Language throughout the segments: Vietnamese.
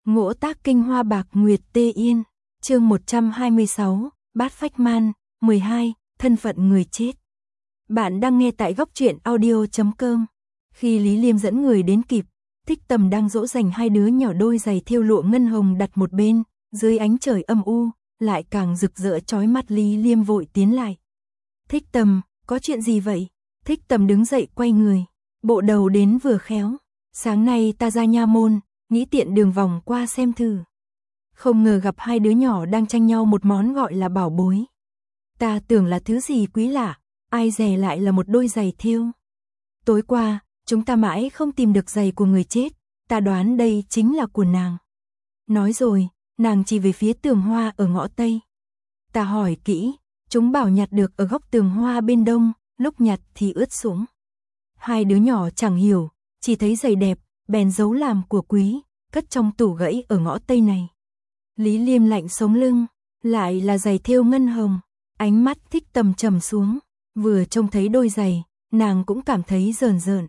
Ngỗ tác kinh hoa bạc nguyệt tê yên, chương 126, bát phách man, 12, thân phận người chết. Bạn đang nghe tại góc truyện audio.com. Khi Lý Liêm dẫn người đến kịp, Thích Tầm đang dỗ dành hai đứa nhỏ đôi giày thêu lụa ngân hồng đặt một bên, dưới ánh trời âm u, lại càng rực rỡ chói mắt. Lý Liêm vội tiến lại. Thích Tầm, có chuyện gì vậy? Thích Tầm đứng dậy quay người, bộ đầu đến vừa khéo. Sáng nay ta ra nha môn, nghĩ tiện đường vòng qua xem thử. Không ngờ gặp hai đứa nhỏ đang tranh nhau một món gọi là bảo bối. Ta tưởng là thứ gì quý lạ, ai dè lại là một đôi giày thêu. Tối qua, chúng ta mãi không tìm được giày của người chết, ta đoán đây chính là của nàng. Nói rồi, nàng chỉ về phía tường hoa ở ngõ Tây. Ta hỏi kỹ, chúng bảo nhặt được ở góc tường hoa bên đông, lúc nhặt thì ướt sũng. Hai đứa nhỏ chẳng hiểu, chỉ thấy giày đẹp, bèn giấu làm của quý, cất trong tủ gãy ở ngõ Tây này. Lý Liêm lạnh sống lưng, lại là giày thêu ngân hồng. Ánh mắt Thích Tầm trầm xuống, vừa trông thấy đôi giày, nàng cũng cảm thấy rờn rợn.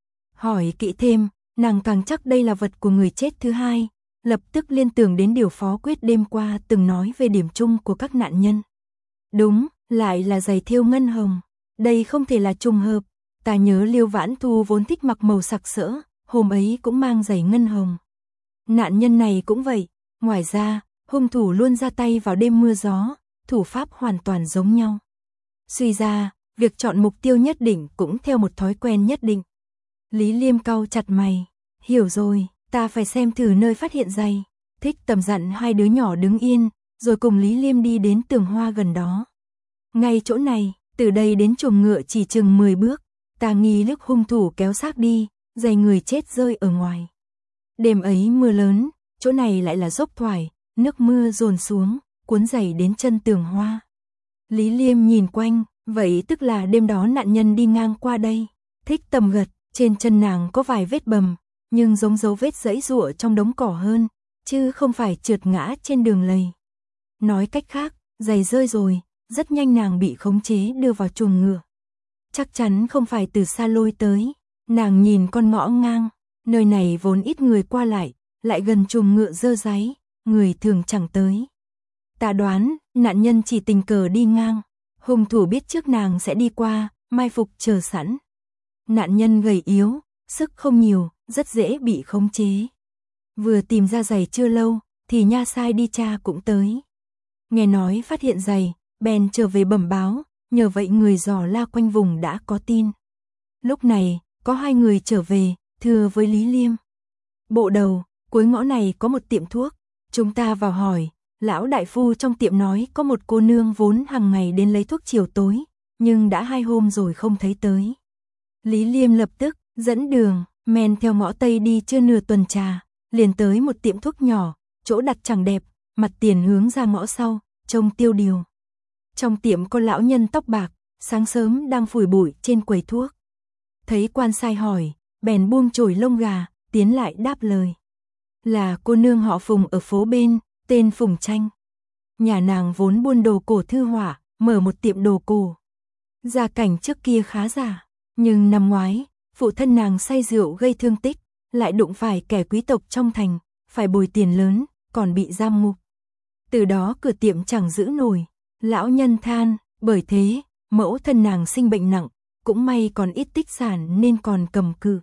Hỏi kỹ thêm, nàng càng chắc đây là vật của người chết thứ hai, lập tức liên tưởng đến điều Phó Quyết đêm qua từng nói về điểm chung của các nạn nhân. Đúng, lại là giày thêu ngân hồng, đây không thể là trùng hợp. Ta nhớ Liêu Vãn Thu vốn thích mặc màu sặc sỡ, hôm ấy cũng mang giày ngân hồng. Nạn nhân này cũng vậy, ngoài ra, hung thủ luôn ra tay vào đêm mưa gió, thủ pháp hoàn toàn giống nhau. Suy ra, việc chọn mục tiêu nhất định cũng theo một thói quen nhất định. Lý Liêm cau chặt mày, hiểu rồi, ta phải xem thử nơi phát hiện giày. Thích Tầm dặn hai đứa nhỏ đứng yên, rồi cùng Lý Liêm đi đến tường hoa gần đó. Ngay chỗ này, từ đây đến chuồng ngựa chỉ chừng 10 bước. Ta nghi lúc hung thủ kéo xác đi, giày người chết rơi ở ngoài. Đêm ấy mưa lớn, chỗ này lại là dốc thoải, nước mưa dồn xuống, cuốn giày đến chân tường hoa. Lý Liêm nhìn quanh, vậy tức là đêm đó nạn nhân đi ngang qua đây. Thích Tầm gật, trên chân nàng có vài vết bầm, nhưng giống dấu vết giãy giụa trong đống cỏ hơn, chứ không phải trượt ngã trên đường lầy. Nói cách khác, giày rơi rồi, rất nhanh nàng bị khống chế đưa vào chuồng ngựa. Chắc chắn không phải từ xa lôi tới. Nàng nhìn con ngõ ngang, nơi này vốn ít người qua lại gần chuồng ngựa dơ dáy, người thường chẳng tới. Ta đoán, nạn nhân chỉ tình cờ đi ngang, hung thủ biết trước nàng sẽ đi qua, mai phục chờ sẵn. Nạn nhân gầy yếu, sức không nhiều, rất dễ bị khống chế. Vừa tìm ra giày chưa lâu, thì nha sai đi tra cũng tới. Nghe nói phát hiện giày, bèn trở về bẩm báo. Nhờ vậy người dò la quanh vùng đã có tin. Lúc này, có hai người trở về, thưa với Lý Liêm. Bộ đầu, cuối ngõ này có một tiệm thuốc. Chúng ta vào hỏi, lão đại phu trong tiệm nói có một cô nương vốn hàng ngày đến lấy thuốc chiều tối, nhưng đã 2 hôm rồi không thấy tới. Lý Liêm lập tức dẫn đường, men theo ngõ Tây đi chưa nửa tuần trà, liền tới một tiệm thuốc nhỏ, chỗ đặt chẳng đẹp, mặt tiền hướng ra ngõ sau, trông tiêu điều. Trong tiệm có lão nhân tóc bạc, sáng sớm đang phủi bụi trên quầy thuốc. Thấy quan sai hỏi, bèn buông chổi lông gà, tiến lại đáp lời. Là cô nương họ Phùng ở phố bên, tên Phùng Tranh. Nhà nàng vốn buôn đồ cổ thư họa, mở một tiệm đồ cổ. Gia cảnh trước kia khá giả, nhưng năm ngoái, phụ thân nàng say rượu gây thương tích, lại đụng phải kẻ quý tộc trong thành, phải bồi tiền lớn, còn bị giam ngục. Từ đó cửa tiệm chẳng giữ nổi. Lão nhân than, bởi thế, mẫu thân nàng sinh bệnh nặng, cũng may còn ít tích sản nên còn cầm cự.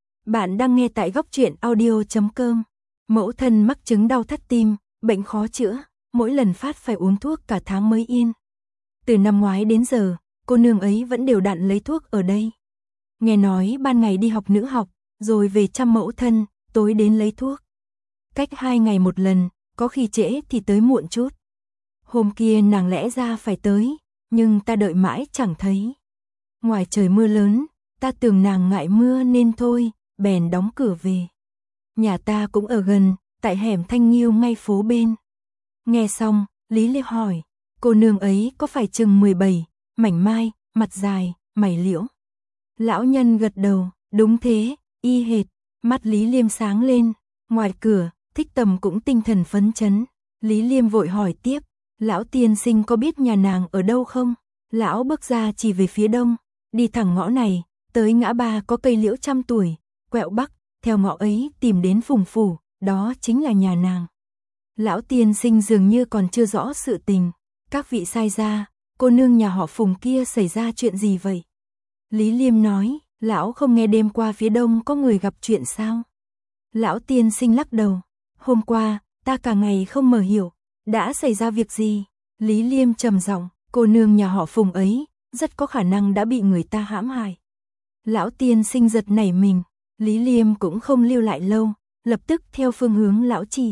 Bạn đang nghe tại góc truyện audio.com. Mẫu thân mắc chứng đau thắt tim, bệnh khó chữa, mỗi lần phát phải uống thuốc cả tháng mới yên. Từ năm ngoái đến giờ, cô nương ấy vẫn đều đặn lấy thuốc ở đây. Nghe nói ban ngày đi học nữ học, rồi về chăm mẫu thân, tối đến lấy thuốc. Cách 2 ngày một lần, có khi trễ thì tới muộn chút. Hôm kia nàng lẽ ra phải tới, nhưng ta đợi mãi chẳng thấy. Ngoài trời mưa lớn, ta tưởng nàng ngại mưa nên thôi, bèn đóng cửa về. Nhà ta cũng ở gần, tại hẻm Thanh Nghiêu ngay phố bên. Nghe xong, Lý Liêm hỏi, cô nương ấy có phải chừng 17, mảnh mai, mặt dài, mày liễu? Lão nhân gật đầu, đúng thế, y hệt. Mắt Lý Liêm sáng lên, ngoài cửa, Thích Tầm cũng tinh thần phấn chấn. Lý Liêm vội hỏi tiếp. Lão tiên sinh có biết nhà nàng ở đâu không? Lão bước ra chỉ về phía đông, đi thẳng ngõ này, tới ngã ba có cây liễu trăm tuổi, quẹo bắc, theo ngõ ấy tìm đến Phùng phủ, đó chính là nhà nàng. Lão tiên sinh dường như còn chưa rõ sự tình. Các vị sai gia, cô nương nhà họ Phùng kia xảy ra chuyện gì vậy? Lý Liêm nói, lão không nghe đêm qua phía đông có người gặp chuyện sao? Lão tiên sinh lắc đầu, hôm qua, ta cả ngày không mở hiểu, đã xảy ra việc gì? Lý Liêm trầm giọng, cô nương nhà họ Phùng ấy, rất có khả năng đã bị người ta hãm hại. Lão tiên sinh giật nảy mình, Lý Liêm cũng không lưu lại lâu, lập tức theo phương hướng lão chỉ.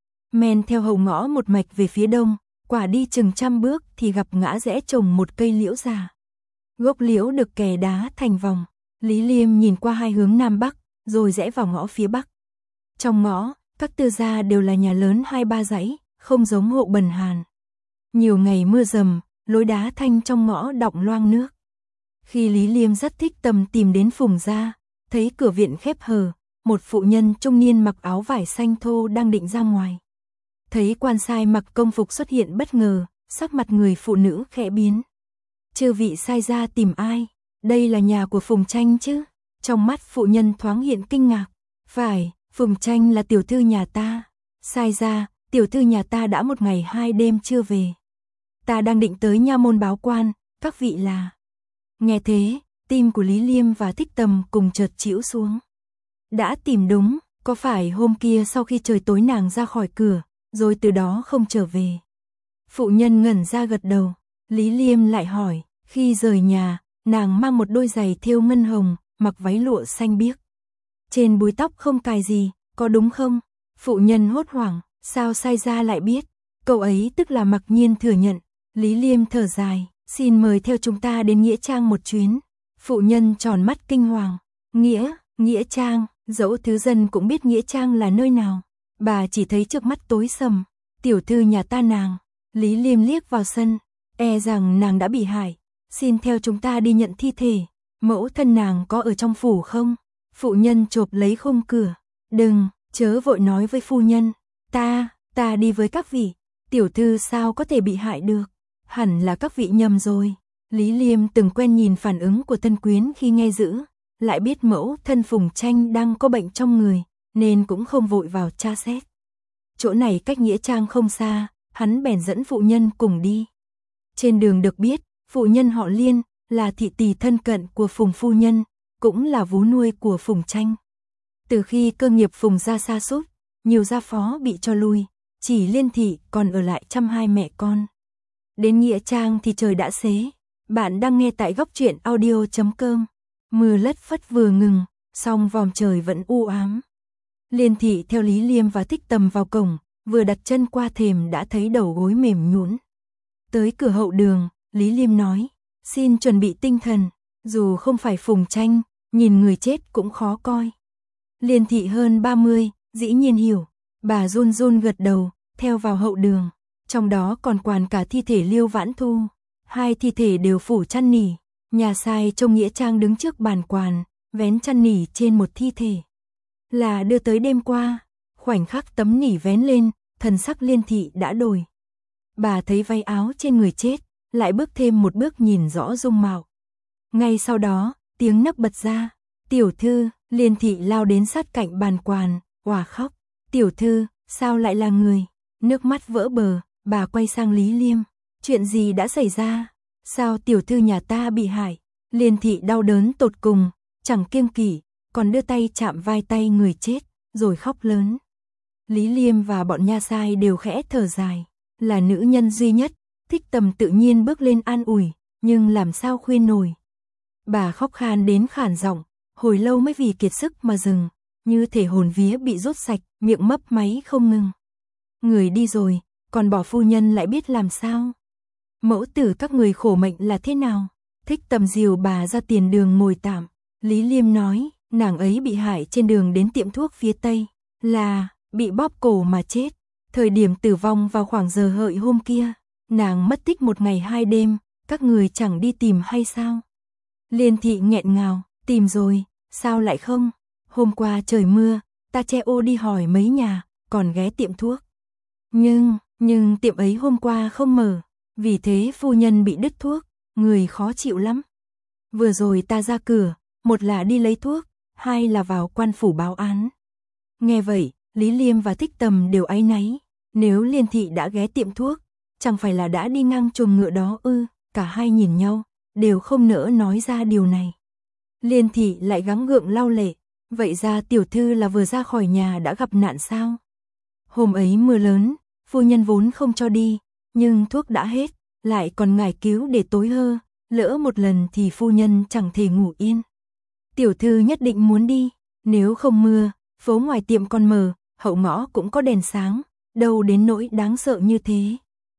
Men theo hầu ngõ một mạch về phía đông, quả đi chừng 100 bước thì gặp ngã rẽ trồng một cây liễu già. Gốc liễu được kè đá thành vòng, Lý Liêm nhìn qua hai hướng nam bắc, rồi rẽ vào ngõ phía bắc. Trong ngõ, các tư gia đều là nhà lớn 2-3 dãy, không giống hộ bần hàn. Nhiều ngày mưa dầm, lối đá thanh trong ngõ đọng loang nước. Khi Lý Liêm rất thích tầm tìm đến Phùng gia, thấy cửa viện khép hờ, một phụ nhân trung niên mặc áo vải xanh thô đang định ra ngoài. Thấy quan sai mặc công phục xuất hiện bất ngờ, sắc mặt người phụ nữ khẽ biến. Chư vị sai gia tìm ai? Đây là nhà của Phùng Tranh chứ? Trong mắt phụ nhân thoáng hiện kinh ngạc. Phải, Phùng Tranh là tiểu thư nhà ta. Sai gia, tiểu thư nhà ta đã 1 ngày 2 đêm chưa về. Ta đang định tới nha môn báo quan, các vị là... Nghe thế, tim của Lý Liêm và Thích Tầm cùng chợt chĩu xuống. Đã tìm đúng, có phải hôm kia sau khi trời tối nàng ra khỏi cửa, rồi từ đó không trở về? Phụ nhân ngẩn ra gật đầu. Lý Liêm lại hỏi, khi rời nhà, nàng mang một đôi giày thêu ngân hồng, mặc váy lụa xanh biếc. Trên búi tóc không cài gì, có đúng không? Phụ nhân hốt hoảng, sao sai gia lại biết? Cậu ấy tức là mặc nhiên thừa nhận. Lý Liêm thở dài, xin mời theo chúng ta đến Nghĩa Trang một chuyến. Phụ nhân tròn mắt kinh hoàng. Nghĩa Trang, dẫu thứ dân cũng biết Nghĩa Trang là nơi nào. Bà chỉ thấy trước mắt tối sầm. Tiểu thư nhà ta nàng. Lý Liêm liếc vào sân, e rằng nàng đã bị hại. Xin theo chúng ta đi nhận thi thể. Mẫu thân nàng có ở trong phủ không? Phụ nhân chộp lấy khung cửa. Đừng, chớ vội nói với phu nhân. Ta đi với các vị. Tiểu thư sao có thể bị hại được? Hẳn là các vị nhầm rồi. Lý Liêm từng quen nhìn phản ứng của thân quyến khi nghe dữ, lại biết mẫu thân Phùng Tranh đang có bệnh trong người, nên cũng không vội vào tra xét. Chỗ này cách Nghĩa Trang không xa, hắn bèn dẫn phụ nhân cùng đi. Trên đường được biết, phụ nhân họ Liên, là thị tỳ thân cận của Phùng phu nhân, cũng là vú nuôi của Phùng Tranh. Từ khi cơ nghiệp Phùng gia sa sút, nhiều gia phó bị cho lui, chỉ Liên thị còn ở lại chăm hai mẹ con. Đến Nghĩa Trang thì trời đã xế. Bạn đang nghe tại góc truyện audio.com. Mưa lất phất vừa ngừng, song vòm trời vẫn u ám. Liên thị theo Lý Liêm và Thích Tầm vào cổng, vừa đặt chân qua thềm đã thấy đầu gối mềm nhũn. Tới cửa hậu đường, Lý Liêm nói, xin chuẩn bị tinh thần, dù không phải Phùng Tranh, nhìn người chết cũng khó coi. Liên thị hơn 30, dĩ nhiên hiểu, bà run run gật đầu, theo vào hậu đường. Trong đó còn quàn cả thi thể Liêu Vãn Thu. 2 thi thể đều phủ chăn nỉ. Nhà sai trong Nghĩa Trang đứng trước bàn quàn, vén chăn nỉ trên một thi thể. Là đưa tới đêm qua. Khoảnh khắc tấm nỉ vén lên, thần sắc Liên thị đã đổi. Bà thấy váy áo trên người chết, lại bước thêm một bước nhìn rõ dung mạo. Ngay sau đó, tiếng nấc bật ra. Tiểu thư, Liên thị lao đến sát cạnh bàn quàn, òa khóc. Tiểu thư, sao lại là người? Nước mắt vỡ bờ. Bà quay sang Lý Liêm, chuyện gì đã xảy ra? Sao tiểu thư nhà ta bị hại? Liên thị đau đớn tột cùng, chẳng kiêng kỵ, còn đưa tay chạm vai tay người chết, rồi khóc lớn. Lý Liêm và bọn nha sai đều khẽ thở dài, là nữ nhân duy nhất, Thích Tầm tự nhiên bước lên an ủi, nhưng làm sao khuyên nổi. Bà khóc khan đến khản giọng, hồi lâu mới vì kiệt sức mà dừng, như thể hồn vía bị rút sạch, miệng mấp máy không ngừng. Người đi rồi, còn bỏ phu nhân lại biết làm sao? Mẫu tử các người khổ mệnh là thế nào? Thích Tầm dìu bà ra tiền đường ngồi tạm. Lý Liêm nói, nàng ấy bị hại trên đường đến tiệm thuốc phía Tây, là bị bóp cổ mà chết. Thời điểm tử vong vào khoảng giờ hợi hôm kia, nàng mất tích 1 ngày 2 đêm, các người chẳng đi tìm hay sao? Liên thị nghẹn ngào, tìm rồi, sao lại không? Hôm qua trời mưa, ta che ô đi hỏi mấy nhà, còn ghé tiệm thuốc. Nhưng tiệm ấy hôm qua không mở, vì thế phu nhân bị đứt thuốc, người khó chịu lắm. Vừa rồi ta ra cửa, một là đi lấy thuốc, 2 là vào quan phủ báo án. Nghe vậy, Lý Liêm và Thích Tầm đều áy náy. Nếu Liên Thị đã ghé tiệm thuốc, chẳng phải là đã đi ngang chuồng ngựa đó ư? Cả hai nhìn nhau, đều không nỡ nói ra điều này. Liên Thị lại gắng gượng lau lệ. Vậy ra tiểu thư là vừa ra khỏi nhà đã gặp nạn sao? Hôm ấy mưa lớn, phu nhân vốn không cho đi, nhưng thuốc đã hết, lại còn ngài cứu để tối hơ, lỡ một lần thì phu nhân chẳng thể ngủ yên. Tiểu thư nhất định muốn đi, nếu không mưa, phố ngoài tiệm còn mở, hậu ngõ cũng có đèn sáng, đâu đến nỗi đáng sợ như thế.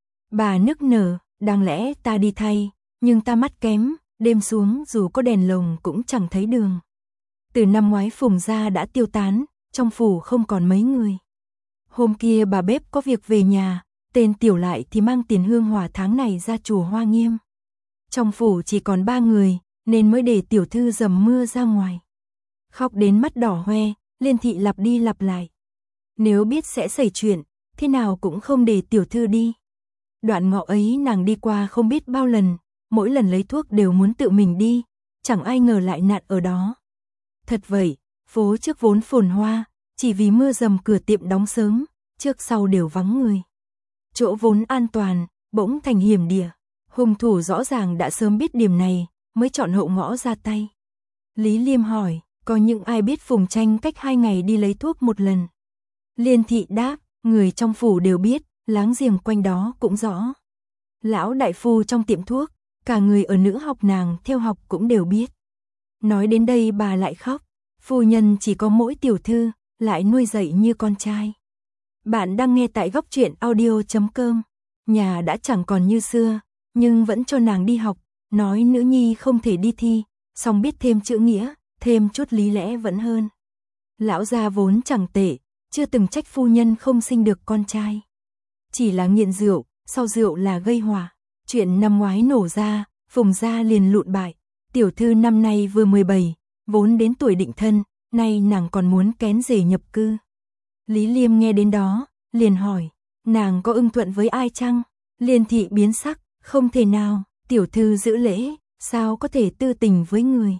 Bà nức nở, đáng lẽ ta đi thay, nhưng ta mắt kém, đêm xuống dù có đèn lồng cũng chẳng thấy đường. Từ năm ngoái Phùng gia đã tiêu tán, trong phủ không còn mấy người. Hôm kia bà bếp có việc về nhà, tên Tiểu Lại thì mang tiền hương hỏa tháng này ra chùa Hoa Nghiêm. Trong phủ chỉ còn 3 người, nên mới để tiểu thư dầm mưa ra ngoài. Khóc đến mắt đỏ hoe, Liên Thị lặp đi lặp lại. Nếu biết sẽ xảy chuyện, thế nào cũng không để tiểu thư đi. Đoạn ngọ ấy nàng đi qua không biết bao lần, mỗi lần lấy thuốc đều muốn tự mình đi, chẳng ai ngờ lại nạn ở đó. Thật vậy, phố trước vốn phồn hoa, chỉ vì mưa dầm cửa tiệm đóng sớm, trước sau đều vắng người. Chỗ vốn an toàn, bỗng thành hiểm địa. Hung thủ rõ ràng đã sớm biết điểm này, mới chọn hậu ngõ ra tay. Lý Liêm hỏi, có những ai biết Phùng Tranh cách 2 ngày đi lấy thuốc một lần? Liên Thị đáp, người trong phủ đều biết, láng giềng quanh đó cũng rõ. Lão đại phu trong tiệm thuốc, cả người ở nữ học nàng theo học cũng đều biết. Nói đến đây bà lại khóc, phu nhân chỉ có mỗi tiểu thư, lại nuôi dạy như con trai. Bạn đang nghe tại góc truyện audio.com. Nhà đã chẳng còn như xưa, nhưng vẫn cho nàng đi học, nói nữ nhi không thể đi thi, song biết thêm chữ nghĩa, thêm chút lý lẽ vẫn hơn. Lão gia vốn chẳng tệ, chưa từng trách phu nhân không sinh được con trai. Chỉ là nghiện rượu, sau rượu là gây họa. Chuyện năm ngoái nổ ra, Phùng gia liền lụn bại. Tiểu thư năm nay vừa 17, vốn đến tuổi định thân, nay nàng còn muốn kén rể nhập cư. Lý Liêm nghe đến đó, liền hỏi, nàng có ưng thuận với ai chăng? Liên Thị biến sắc, không thể nào, tiểu thư giữ lễ, sao có thể tư tình với người?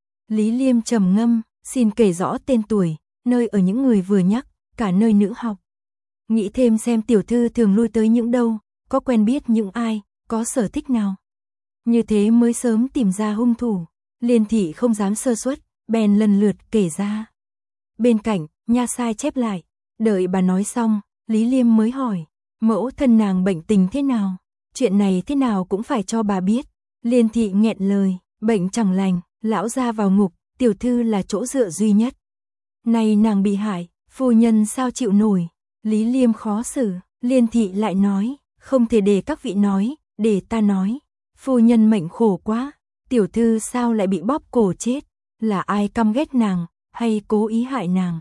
Lý Liêm trầm ngâm, xin kể rõ tên tuổi, nơi ở những người vừa nhắc, cả nơi nữ học. Nghĩ thêm xem tiểu thư thường lui tới những đâu, có quen biết những ai, có sở thích nào. Như thế mới sớm tìm ra hung thủ. Liên Thị không dám sơ suất, bèn lần lượt kể ra. Bên cạnh, nha sai chép lại, đợi bà nói xong, Lý Liêm mới hỏi, mẫu thân nàng bệnh tình thế nào? Chuyện này thế nào cũng phải cho bà biết. Liên Thị nghẹn lời, bệnh chẳng lành, lão gia vào ngục, tiểu thư là chỗ dựa duy nhất. Này nàng bị hại, phu nhân sao chịu nổi? Lý Liêm khó xử, Liên Thị lại nói, không thể để các vị nói, để ta nói. Phu nhân mệnh khổ quá, tiểu thư sao lại bị bóp cổ chết? Là ai căm ghét nàng, hay cố ý hại nàng?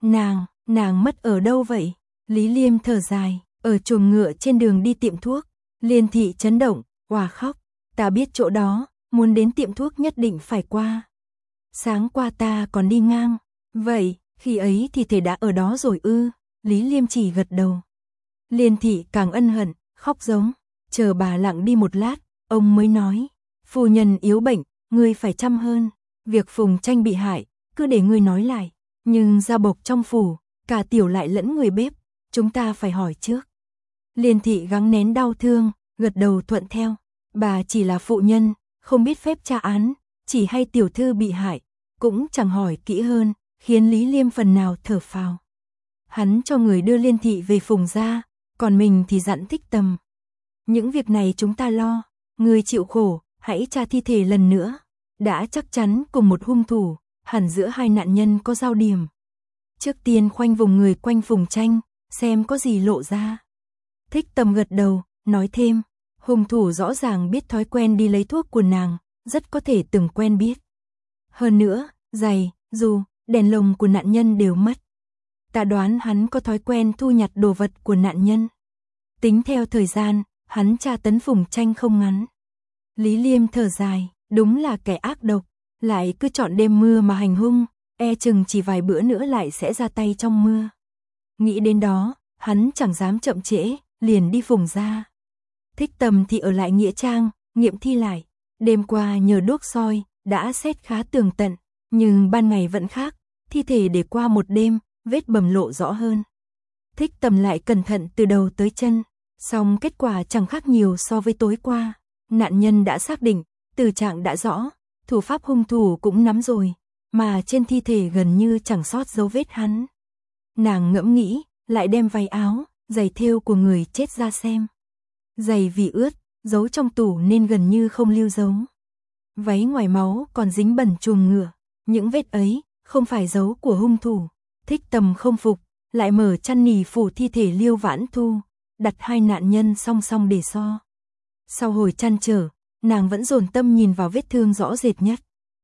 Nàng mất ở đâu vậy? Lý Liêm thở dài, ở chuồng ngựa trên đường đi tiệm thuốc. Liên Thị chấn động, òa khóc, ta biết chỗ đó, muốn đến tiệm thuốc nhất định phải qua. Sáng qua ta còn đi ngang, vậy, khi ấy thì thể đã ở đó rồi ư? Lý Liêm chỉ gật đầu. Liên Thị càng ân hận, khóc giống, chờ bà lặng đi một lát, ông mới nói, phu nhân yếu bệnh, ngươi phải chăm hơn, việc Phùng Tranh bị hại, cứ để ngươi nói lại, nhưng gia bộc trong phủ, cả Tiểu Lại lẫn người bếp, chúng ta phải hỏi trước. Liên Thị gắng nén đau thương, gật đầu thuận theo, bà chỉ là phụ nhân, không biết phép tra án, chỉ hay tiểu thư bị hại, cũng chẳng hỏi kỹ hơn, khiến Lý Liêm phần nào thở phào. Hắn cho người đưa Liên Thị về Phùng gia, còn mình thì dặn Thích Tầm. Những việc này chúng ta lo, người chịu khổ, hãy tra thi thể lần nữa. Đã chắc chắn cùng một hung thủ, hẳn giữa hai nạn nhân có giao điểm. Trước tiên khoanh vùng người quanh Phùng Tranh, xem có gì lộ ra. Thích Tầm gật đầu, nói thêm, hung thủ rõ ràng biết thói quen đi lấy thuốc của nàng, rất có thể từng quen biết. Hơn nữa, giày, dù, đèn lồng của nạn nhân đều mất. Ta đoán hắn có thói quen thu nhặt đồ vật của nạn nhân. Tính theo thời gian, hắn tra tấn Phùng Tranh không ngắn. Lý Liêm thở dài, đúng là kẻ ác độc, lại cứ chọn đêm mưa mà hành hung, e chừng chỉ vài bữa nữa lại sẽ ra tay trong mưa. Nghĩ đến đó, hắn chẳng dám chậm trễ, liền đi Phùng gia. Thích Tầm thì ở lại nghĩa trang, nghiệm thi lại. Đêm qua nhờ đuốc soi, đã xét khá tường tận, nhưng ban ngày vẫn khác, thi thể để qua một đêm, vết bầm lộ rõ hơn. Thích Tầm lại cẩn thận từ đầu tới chân, song kết quả chẳng khác nhiều so với tối qua. Nạn nhân đã xác định, tử trạng đã rõ, thủ pháp hung thủ cũng nắm rồi, mà trên thi thể gần như chẳng sót dấu vết hắn. Nàng ngẫm nghĩ, lại đem váy áo, giày thêu của người chết ra xem. Giày vì ướt, giấu trong tủ nên gần như không lưu dấu. Váy ngoài máu còn dính bẩn chuồng ngựa, những vết ấy không phải dấu của hung thủ. Thích Tầm không phục, lại mở chăn nỉ phủ thi thể Liêu Vãn Thu, đặt hai nạn nhân song song để so. Sau hồi trăn trở, nàng vẫn dồn tâm nhìn vào vết thương rõ rệt nhất.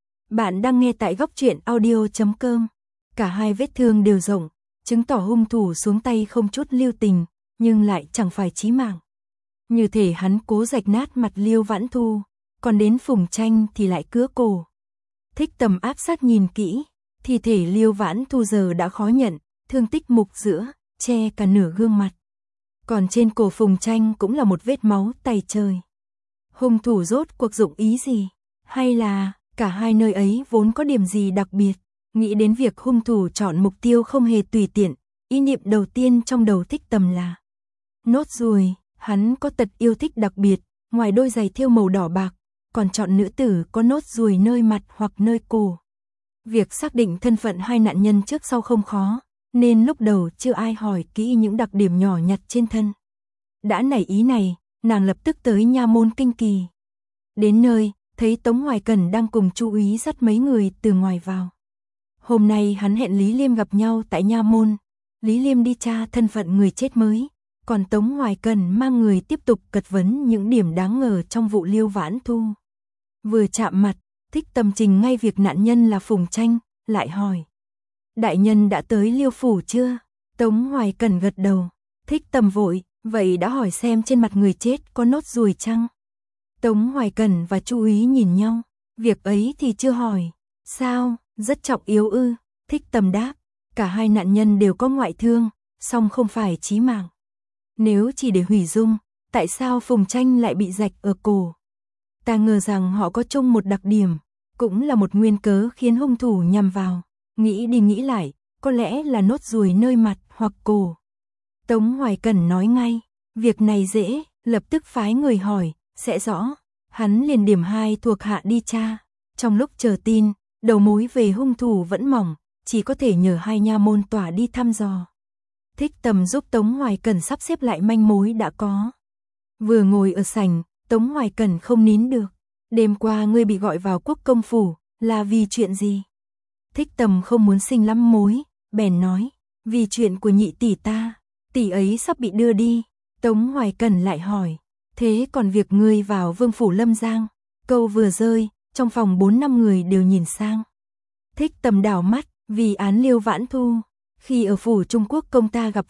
Bạn đang nghe tại goctruyện.audio.com. Cả hai vết thương đều rộng, chứng tỏ hung thủ xuống tay không chút lưu tình, nhưng lại chẳng phải chí mạng. Như thể hắn cố rạch nát mặt Liêu Vãn Thu, còn đến Phùng Tranh thì lại cứa cổ. Thích Tầm áp sát nhìn kỹ, thi thể Liêu Vãn Thu giờ đã khó nhận, thương tích mục giữa, che cả nửa gương mặt. Còn trên cổ Phùng Tranh cũng là một vết máu tày trời. Hung thủ rốt cuộc dụng ý gì? Hay là cả hai nơi ấy vốn có điểm gì đặc biệt? Nghĩ đến việc hung thủ chọn mục tiêu không hề tùy tiện, ý niệm đầu tiên trong đầu Thích Tầm là nốt ruồi. Hắn có tật yêu thích đặc biệt, ngoài đôi giày thêu màu đỏ bạc, còn chọn nữ tử có nốt ruồi nơi mặt hoặc nơi cổ. Việc xác định thân phận hai nạn nhân trước sau không khó, nên lúc đầu chưa ai hỏi kỹ những đặc điểm nhỏ nhặt trên thân. Đã nảy ý này, nàng lập tức tới nha môn Kinh Kỳ. Đến nơi, thấy Tống Hoài Cẩn đang cùng Chu úy dắt mấy người từ ngoài vào. Hôm nay hắn hẹn Lý Liêm gặp nhau tại nha môn. Lý Liêm đi tra thân phận người chết mới, còn Tống Hoài Cẩn mang người tiếp tục cật vấn những điểm đáng ngờ trong vụ Liêu Vãn Thu. Vừa chạm mặt, Thích Tầm trình ngay việc nạn nhân là Phùng Tranh, lại hỏi: đại nhân đã tới Liêu phủ chưa? Tống Hoài Cẩn gật đầu. Thích Tầm vội: vậy đã hỏi xem trên mặt người chết có nốt ruồi chăng? Tống Hoài Cẩn và Chu úy nhìn nhau. Việc ấy thì chưa hỏi. Sao, rất trọng yếu ư? Thích Tầm đáp. Cả hai nạn nhân đều có ngoại thương, song không phải chí mạng. Nếu chỉ để hủy dung, tại sao Phùng Tranh lại bị rạch ở cổ? Ta ngờ rằng họ có chung một đặc điểm, cũng là một nguyên cớ khiến hung thủ nhằm vào. Nghĩ đi nghĩ lại, có lẽ là nốt ruồi nơi mặt hoặc cổ. Tống Hoài Cẩn nói ngay, việc này dễ, lập tức phái người hỏi, sẽ rõ. Hắn liền điểm hai thuộc hạ đi tra. Trong lúc chờ tin, đầu mối về hung thủ vẫn mỏng, chỉ có thể nhờ hai nha môn tỏa đi thăm dò. Thích Tầm giúp Tống Hoài Cẩn sắp xếp lại manh mối đã có. Vừa ngồi ở sảnh, Tống Hoài Cẩn không nín được. Đêm qua ngươi bị gọi vào Quốc công phủ, là vì chuyện gì? Thích Tầm không muốn sinh lắm mối, bèn nói, vì chuyện của nhị tỷ ta, tỷ ấy sắp bị đưa đi. Tống Hoài Cẩn lại hỏi, thế còn việc ngươi vào Vương phủ Lâm Giang? Câu vừa rơi, trong phòng 4-5 người đều nhìn sang. Thích Tầm đảo mắt, vì án Liêu Vãn Thu. Khi ở phủ Trung Quốc công ta gặp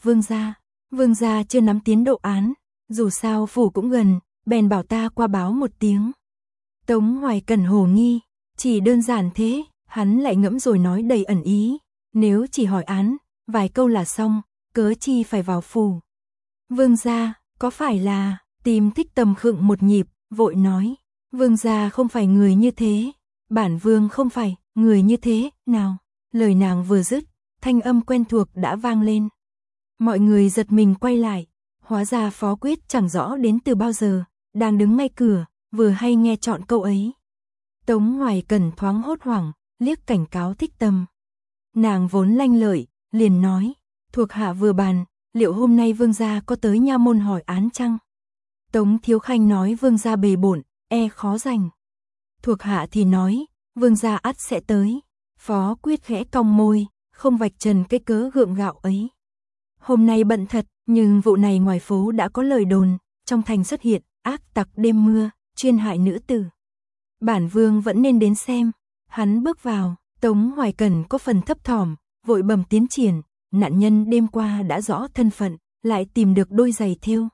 Vương gia chưa nắm tiến độ án, dù sao phủ cũng gần, bèn bảo ta qua báo một tiếng. Tống Hoài Cẩn hồ nghi, chỉ đơn giản thế? Hắn lại ngẫm rồi nói đầy ẩn ý, nếu chỉ hỏi án, vài câu là xong, cớ chi phải vào phủ? Vương gia, có phải là? Tim Thích Tầm khựng một nhịp, vội nói, Vương gia không phải người như thế, bản vương không phải người như thế, nào? Lời nàng vừa dứt, thanh âm quen thuộc đã vang lên. Mọi người giật mình quay lại, hóa ra Phó Quyết chẳng rõ đến từ bao giờ, đang đứng ngay cửa, vừa hay nghe trọn câu ấy. Tống Hoài Cẩn thoáng hốt hoảng, liếc cảnh cáo Thích Tầm. Nàng vốn lanh lợi, liền nói, thuộc hạ vừa bàn, liệu hôm nay vương gia có tới nha môn hỏi án chăng? Tống Thiếu Khanh nói vương gia bề bộn, khó rảnh. Thuộc hạ thì nói, vương gia ắt sẽ tới. Phó Quyết khẽ cong môi, không vạch trần cái cớ gượng gạo ấy. Hôm nay bận thật, nhưng vụ này ngoài phố đã có lời đồn, trong thành xuất hiện ác tặc đêm mưa, chuyên hại nữ tử. Bản vương vẫn nên đến xem. Hắn bước vào, Tống Hoài Cẩn có phần thấp thỏm, vội bẩm tiến triển, nạn nhân đêm qua đã rõ thân phận, lại tìm được đôi giày thêu.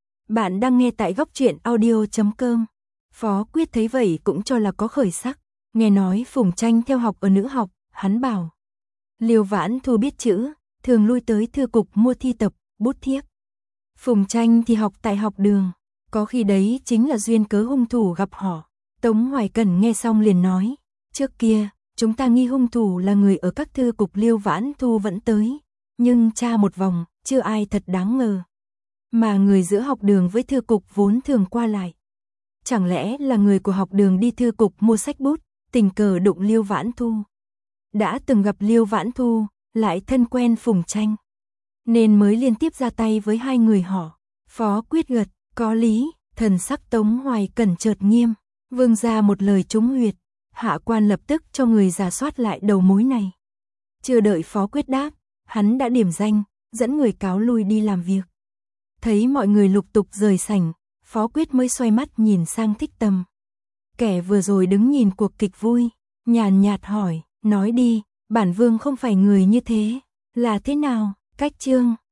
Bạn đang nghe tại goctruyện.audio.com. Phó Quyết thấy vậy cũng cho là có khởi sắc, nghe nói Phùng Tranh theo học ở nữ học, hắn bảo. Liêu Vãn Thu biết chữ, thường lui tới thư cục mua thi tập, bút thiếp. Phùng Tranh thì học tại học đường, có khi đấy chính là duyên cớ hung thủ gặp họ. Tống Hoài Cẩn nghe xong liền nói, trước kia, chúng ta nghi hung thủ là người ở các thư cục Liêu Vãn Thu vẫn tới, nhưng tra một vòng, chưa ai thật đáng ngờ. Mà người giữa học đường với thư cục vốn thường qua lại. Chẳng lẽ là người của học đường đi thư cục mua sách bút, tình cờ đụng Liêu Vãn Thu. Đã từng gặp Liêu Vãn Thu, lại thân quen Phùng Tranh. Nên mới liên tiếp ra tay với hai người họ. Phó Quyết gật, có lý, thần sắc Tống Hoài Cẩn chợt nghiêm. Vương ra một lời trúng huyệt. Hạ quan lập tức cho người rà soát lại đầu mối này. Chưa đợi Phó Quyết đáp, hắn đã điểm danh, dẫn người cáo lui đi làm việc. Thấy mọi người lục tục rời sảnh, Phó Quyết mới xoay mắt nhìn sang Thích Tầm. Kẻ vừa rồi đứng nhìn cuộc kịch vui, nhàn nhạt hỏi, nói đi, bản vương không phải người như thế, là thế nào, cách chương